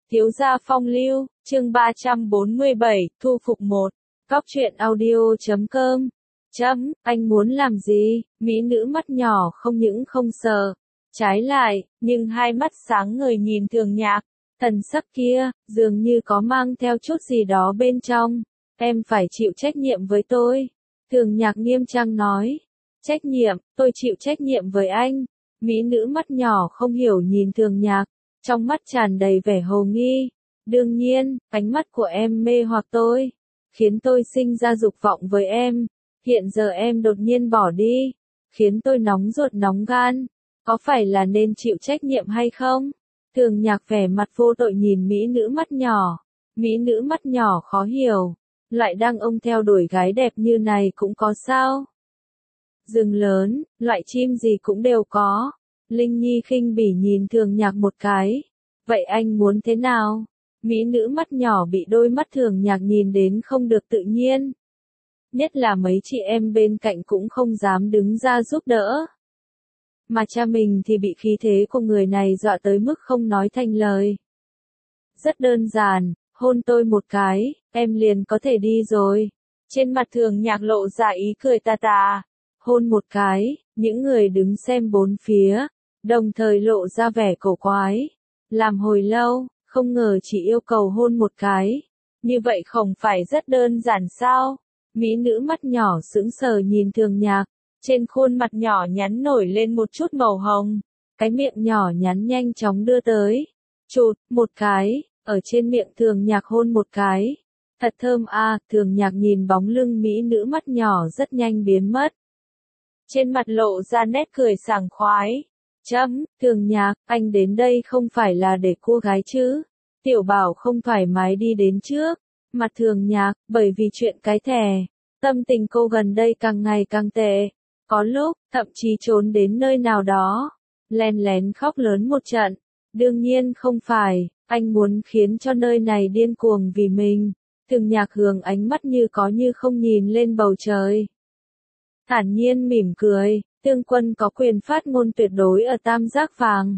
Thiếu gia phong lưu, chương 347, thu phục 1. Góc truyện audio.com. Anh muốn làm gì? Mỹ nữ mắt nhỏ không những không sờ. Trái lại, nhưng hai mắt sáng ngời nhìn Thường Nhạc. Thần sắc kia, dường như có mang theo chút gì đó bên trong. Em phải chịu trách nhiệm với tôi. Thường Nhạc nghiêm trang nói. Trách nhiệm, tôi chịu trách nhiệm với anh. Mỹ nữ mắt nhỏ không hiểu nhìn Thường Nhạc. Trong mắt tràn đầy vẻ hồ nghi. Đương nhiên, ánh mắt của em mê hoặc tôi, khiến tôi sinh ra dục vọng với em. Hiện giờ em đột nhiên bỏ đi, khiến tôi nóng ruột nóng gan. Có phải là nên chịu trách nhiệm hay không? Thường Nhạc vẻ mặt vô tội nhìn mỹ nữ mắt nhỏ. Mỹ nữ mắt nhỏ khó hiểu. Loại đàn ông theo đuổi gái đẹp như này cũng có sao? Rừng lớn, loại chim gì cũng đều có. Linh Nhi khinh bỉ nhìn Thường Nhạc một cái. Vậy anh muốn thế nào? Mỹ nữ mắt nhỏ bị đôi mắt Thường Nhạc nhìn đến không được tự nhiên. Nhất là mấy chị em bên cạnh cũng không dám đứng ra giúp đỡ. Mà cha mình thì bị khí thế của người này dọa tới mức không nói thành lời. Rất đơn giản, hôn tôi một cái, em liền có thể đi rồi. Trên mặt Thường Nhạc lộ ra ý cười tà tà. Hôn một cái, những người đứng xem bốn phía, đồng thời lộ ra vẻ cổ quái. Làm hồi lâu, không ngờ chỉ yêu cầu hôn một cái. Như vậy không phải rất đơn giản sao? Mỹ nữ mắt nhỏ sững sờ nhìn Thường Nhạc. Trên khuôn mặt nhỏ nhắn nổi lên một chút màu hồng. Cái miệng nhỏ nhắn nhanh chóng đưa tới. Chụt, một cái, ở trên miệng Thường Nhạc hôn một cái. Thật thơm à, Thường Nhạc nhìn bóng lưng mỹ nữ mắt nhỏ rất nhanh biến mất. Trên mặt lộ ra nét cười sảng khoái. Thường Nhạc, anh đến đây không phải là để cua gái chứ? Tiểu Bảo không thoải mái đi đến trước. Mặt Thường Nhạc, bởi vì chuyện cái thẻ. Tâm tình cô gần đây càng ngày càng tệ. Có lúc, thậm chí trốn đến nơi nào đó. Len lén khóc lớn một trận. Đương nhiên không phải, anh muốn khiến cho nơi này điên cuồng vì mình. Thường Nhạc hướng ánh mắt như có như không nhìn lên bầu trời. Thản nhiên mỉm cười. Tương Quân có quyền phát ngôn tuyệt đối ở Tam Giác Vàng.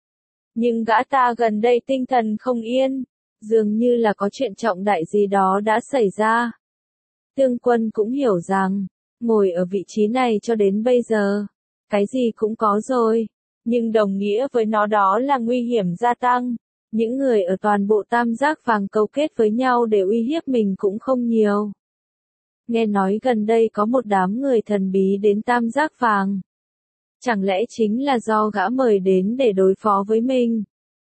Nhưng gã ta gần đây tinh thần không yên, dường như là có chuyện trọng đại gì đó đã xảy ra. Tương Quân cũng hiểu rằng, ngồi ở vị trí này cho đến bây giờ, cái gì cũng có rồi, nhưng đồng nghĩa với nó đó là nguy hiểm gia tăng. Những người ở toàn bộ Tam Giác Vàng cấu kết với nhau để uy hiếp mình cũng không nhiều. Nghe nói gần đây có một đám người thần bí đến Tam Giác Vàng. Chẳng lẽ chính là do gã mời đến để đối phó với mình?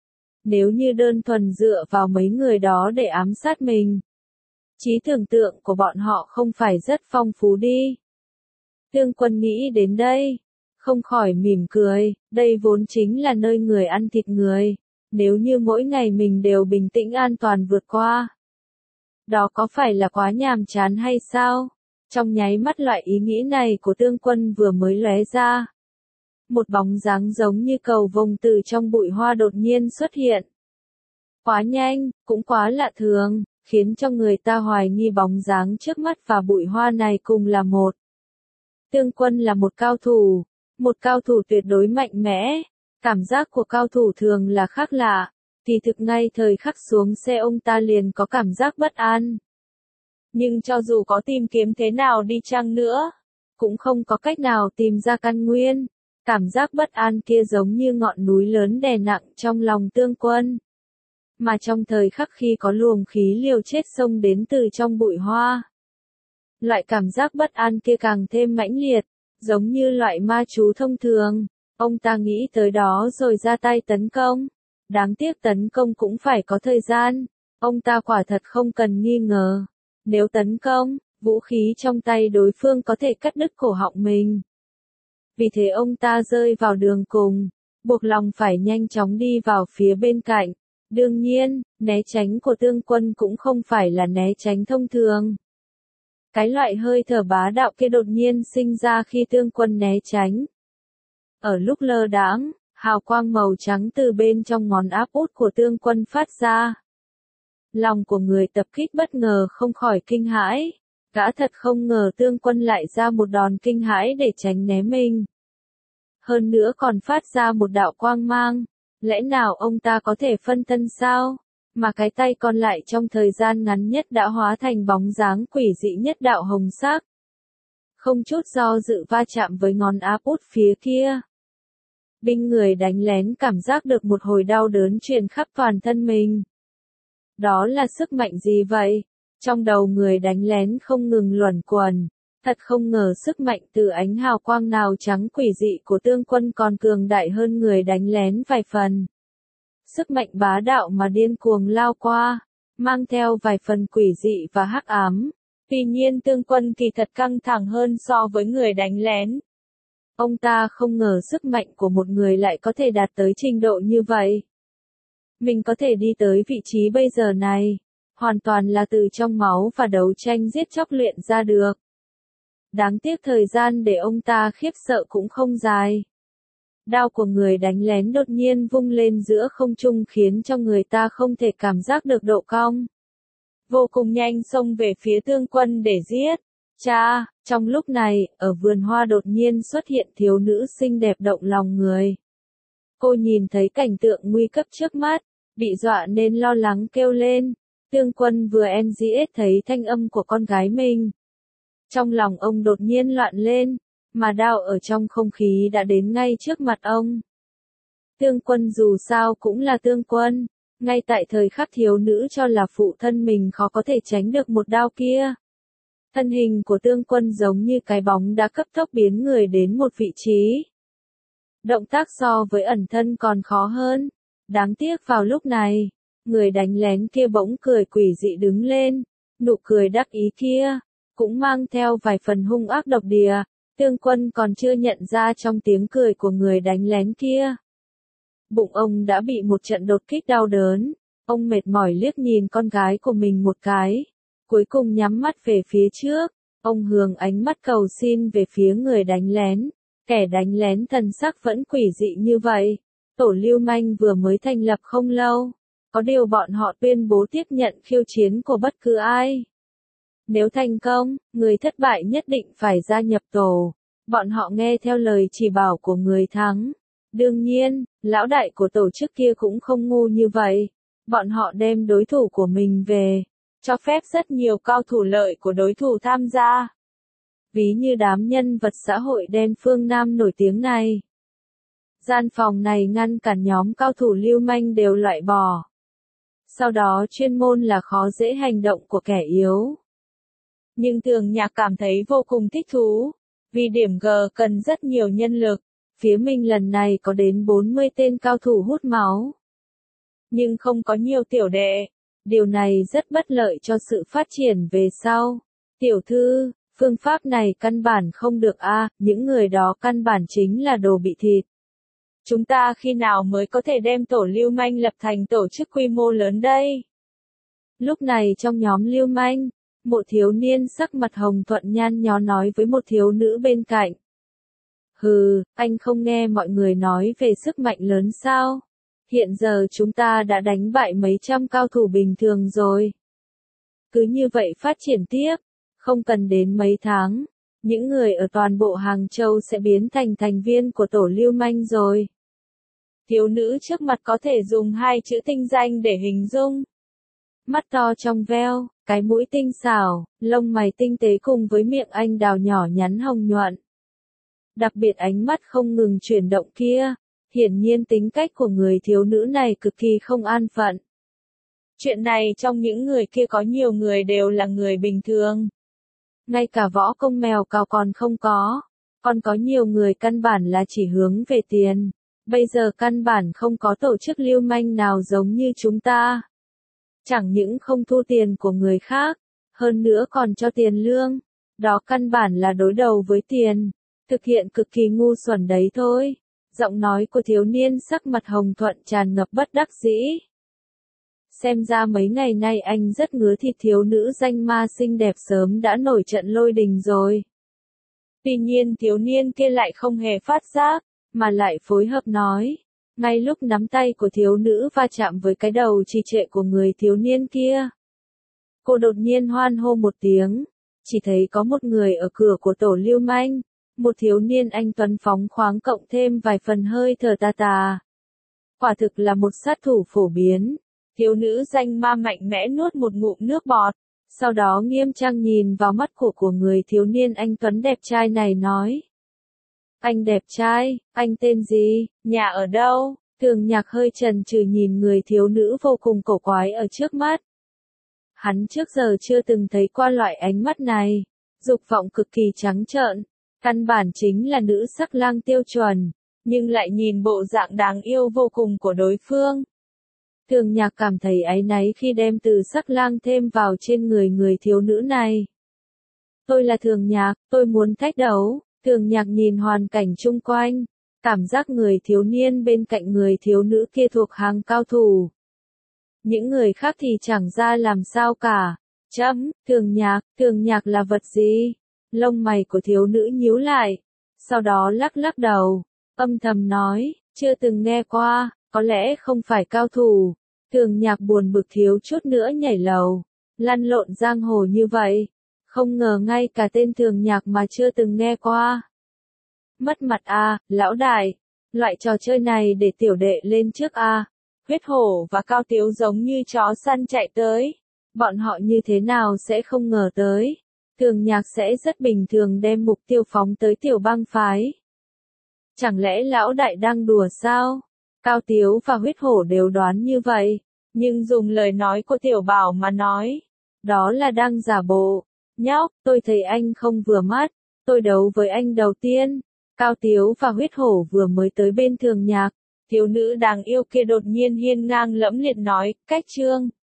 Nếu như đơn thuần dựa vào mấy người đó để ám sát mình, trí tưởng tượng của bọn họ không phải rất phong phú đi. Tương Quân nghĩ đến đây, không khỏi mỉm cười, đây vốn chính là nơi người ăn thịt người. Nếu như mỗi ngày mình đều bình tĩnh an toàn vượt qua, đó có phải là quá nhàm chán hay sao? Trong nháy mắt loại ý nghĩ này của Tương Quân vừa mới lóe ra. Một bóng dáng giống như cầu vồng từ trong bụi hoa đột nhiên xuất hiện. Quá nhanh, cũng quá lạ thường, khiến cho người ta hoài nghi bóng dáng trước mắt và bụi hoa này cùng là một. Tương Quân là một cao thủ tuyệt đối mạnh mẽ. Cảm giác của cao thủ thường là khác lạ. Kỳ thực ngay thời khắc xuống xe ông ta liền có cảm giác bất an. Nhưng cho dù có tìm kiếm thế nào đi chăng nữa, cũng không có cách nào tìm ra căn nguyên. Cảm giác bất an kia giống như ngọn núi lớn đè nặng trong lòng Tương Quân. Mà trong thời khắc khi có luồng khí liều chết xông đến từ trong bụi hoa, loại cảm giác bất an kia càng thêm mãnh liệt, giống như loại ma chú thông thường. Ông ta nghĩ tới đó rồi ra tay tấn công. Đáng tiếc tấn công cũng phải có thời gian. Ông ta quả thật không cần nghi ngờ. Nếu tấn công, vũ khí trong tay đối phương có thể cắt đứt cổ họng mình. Vì thế ông ta rơi vào đường cùng, buộc lòng phải nhanh chóng đi vào phía bên cạnh. Đương nhiên, né tránh của Tương Quân cũng không phải là né tránh thông thường. Cái loại hơi thở bá đạo kia đột nhiên sinh ra khi Tương Quân né tránh. Ở lúc lơ đãng, hào quang màu trắng từ bên trong ngón áp út của Tương Quân phát ra. Lòng của người tập kích bất ngờ không khỏi kinh hãi. Gã thật không ngờ Tương Quân lại ra một đòn kinh hãi để tránh né mình. Hơn nữa còn phát ra một đạo quang mang. Lẽ nào ông ta có thể phân thân sao? mà cái tay còn lại trong thời gian ngắn nhất đã hóa thành bóng dáng quỷ dị nhất đạo hồng sắc. Không chút do dự va chạm với ngón áp út phía kia. Binh người đánh lén cảm giác được một hồi đau đớn truyền khắp toàn thân mình. Đó là sức mạnh gì vậy? Trong đầu người đánh lén không ngừng luẩn quẩn. Thật không ngờ sức mạnh từ ánh hào quang nào trắng quỷ dị của Tương Quân còn cường đại hơn người đánh lén vài phần. Sức mạnh bá đạo mà điên cuồng lao qua, mang theo vài phần quỷ dị và hắc ám. Tuy nhiên Tương Quân kỳ thật căng thẳng hơn so với người đánh lén. Ông ta không ngờ sức mạnh của một người lại có thể đạt tới trình độ như vậy. Mình có thể đi tới vị trí bây giờ này, hoàn toàn là từ trong máu và đấu tranh giết chóc luyện ra được. Đáng tiếc thời gian để ông ta khiếp sợ cũng không dài. Đao của người đánh lén đột nhiên vung lên giữa không trung khiến cho người ta không thể cảm giác được độ cong. Vô cùng nhanh xông về phía Tương Quân để giết. Cha, trong lúc này, ở vườn hoa đột nhiên xuất hiện thiếu nữ xinh đẹp động lòng người. Cô nhìn thấy cảnh tượng nguy cấp trước mắt, bị dọa nên lo lắng kêu lên. Tương Quân vừa NGS thấy thanh âm của con gái mình. Trong lòng ông đột nhiên loạn lên, mà đao ở trong không khí đã đến ngay trước mặt ông. Tương Quân dù sao cũng là Tương Quân, ngay tại thời khắc thiếu nữ cho là phụ thân mình khó có thể tránh được một đao kia. Thân hình của Tương Quân giống như cái bóng đã cấp tốc biến người đến một vị trí. Động tác so với ẩn thân còn khó hơn. Đáng tiếc vào lúc này, người đánh lén kia bỗng cười quỷ dị đứng lên, nụ cười đắc ý kia, cũng mang theo vài phần hung ác độc địa. Tương Quân còn chưa nhận ra trong tiếng cười của người đánh lén kia. Bụng ông đã bị một trận đột kích đau đớn, ông mệt mỏi liếc nhìn con gái của mình một cái, cuối cùng nhắm mắt về phía trước, ông hướng ánh mắt cầu xin về phía người đánh lén, kẻ đánh lén thần sắc vẫn quỷ dị như vậy. Tổ lưu manh vừa mới thành lập không lâu, có điều bọn họ tuyên bố tiếp nhận khiêu chiến của bất cứ ai. Nếu thành công, người thất bại nhất định phải gia nhập tổ. Bọn họ nghe theo lời chỉ bảo của người thắng. Đương nhiên, lão đại của tổ chức kia cũng không ngu như vậy. Bọn họ đem đối thủ của mình về, cho phép rất nhiều cao thủ lợi của đối thủ tham gia. Ví như đám nhân vật xã hội đen phương Nam nổi tiếng này. Gian phòng này ngăn cản nhóm cao thủ lưu manh đều loại bỏ. Sau đó chuyên môn là khó dễ hành động của kẻ yếu. Nhưng Thường Nhạc cảm thấy vô cùng thích thú, vì điểm G cần rất nhiều nhân lực, phía mình lần này có đến 40 tên cao thủ hút máu. Nhưng không có nhiều tiểu đệ, điều này rất bất lợi cho sự phát triển về sau. Tiểu thư, phương pháp này căn bản không được những người đó căn bản chính là đồ bị thịt. Chúng ta khi nào mới có thể đem tổ lưu manh lập thành tổ chức quy mô lớn đây? Lúc này trong nhóm lưu manh, một thiếu niên sắc mặt hồng thuận nhăn nhó nói với một thiếu nữ bên cạnh. Hừ, anh không nghe mọi người nói về sức mạnh lớn sao? Hiện giờ chúng ta đã đánh bại mấy trăm cao thủ bình thường rồi. Cứ như vậy phát triển tiếp, không cần đến mấy tháng, những người ở toàn bộ Hàng Châu sẽ biến thành thành viên của tổ lưu manh rồi. Thiếu nữ trước mặt có thể dùng hai chữ tinh danh để hình dung. Mắt to trong veo, cái mũi tinh xảo, lông mày tinh tế cùng với miệng anh đào nhỏ nhắn hồng nhuận. Đặc biệt ánh mắt không ngừng chuyển động kia, hiển nhiên tính cách của người thiếu nữ này cực kỳ không an phận. Chuyện này trong những người kia có nhiều người đều là người bình thường. Ngay cả võ công mèo cào còn không có, còn có nhiều người căn bản là chỉ hướng về tiền. Bây giờ căn bản không có tổ chức lưu manh nào giống như chúng ta. Chẳng những không thu tiền của người khác, hơn nữa còn cho tiền lương. Đó căn bản là đối đầu với tiền. Thực hiện cực kỳ ngu xuẩn đấy thôi. Giọng nói của thiếu niên sắc mặt hồng thuận tràn ngập bất đắc dĩ. Xem ra mấy ngày nay anh rất ngứa thịt thiếu nữ danh ma xinh đẹp sớm đã nổi trận lôi đình rồi. Tuy nhiên thiếu niên kia lại không hề phát giác, mà lại phối hợp nói. Ngay lúc nắm tay của thiếu nữ va chạm với cái đầu trì trệ của người thiếu niên kia. Cô đột nhiên hoan hô một tiếng, chỉ thấy có một người ở cửa của tổ lưu manh, một thiếu niên anh tuấn phóng khoáng cộng thêm vài phần hơi thở tà tà. Quả thực là một sát thủ phổ biến. Thiếu nữ danh ma mạnh mẽ nuốt một ngụm nước bọt, sau đó nghiêm trang nhìn vào mắt của người thiếu niên anh tuấn đẹp trai này nói. Anh đẹp trai, anh tên gì, nhà ở đâu? Thường Nhạc hơi chần chừ nhìn người thiếu nữ vô cùng cổ quái ở trước mắt. Hắn trước giờ chưa từng thấy qua loại ánh mắt này, dục vọng cực kỳ trắng trợn, căn bản chính là nữ sắc lang tiêu chuẩn, nhưng lại nhìn bộ dạng đáng yêu vô cùng của đối phương. Thường Nhạc cảm thấy áy náy khi đem từ sắc lang thêm vào trên người thiếu nữ này. Tôi là Thường Nhạc, tôi muốn thách đấu. Thường Nhạc nhìn hoàn cảnh chung quanh, cảm giác người thiếu niên bên cạnh người thiếu nữ kia thuộc hàng cao thủ. Những người khác thì chẳng ra làm sao cả. Thường Nhạc là vật gì? Lông mày của thiếu nữ nhíu lại, sau đó lắc lắc đầu, âm thầm nói, chưa từng nghe qua, có lẽ không phải cao thủ. Thường Nhạc buồn bực thiếu chút nữa nhảy lầu, lăn lộn giang hồ như vậy. Không ngờ ngay cả tên Thường Nhạc mà chưa từng nghe qua. Mất mặt à, lão đại. Loại trò chơi này để tiểu đệ lên trước à. Huyết Hổ và Cao Tiếu giống như chó săn chạy tới. Bọn họ như thế nào sẽ không ngờ tới. Thường Nhạc sẽ rất bình thường đem mục tiêu phóng tới Tiểu Bang phái. Chẳng lẽ lão đại đang đùa sao? Cao Tiếu và Huyết Hổ đều đoán như vậy. Nhưng dùng lời nói của Tiểu Bảo mà nói. Đó là đang giả bộ. Nhóc, tôi thấy anh không vừa mắt, tôi đấu với anh đầu tiên. Cao Tiếu và Huyết Hổ vừa mới tới bên Thường Nhạc, thiếu nữ đáng yêu kia đột nhiên hiên ngang lẫm liệt nói, cách trương.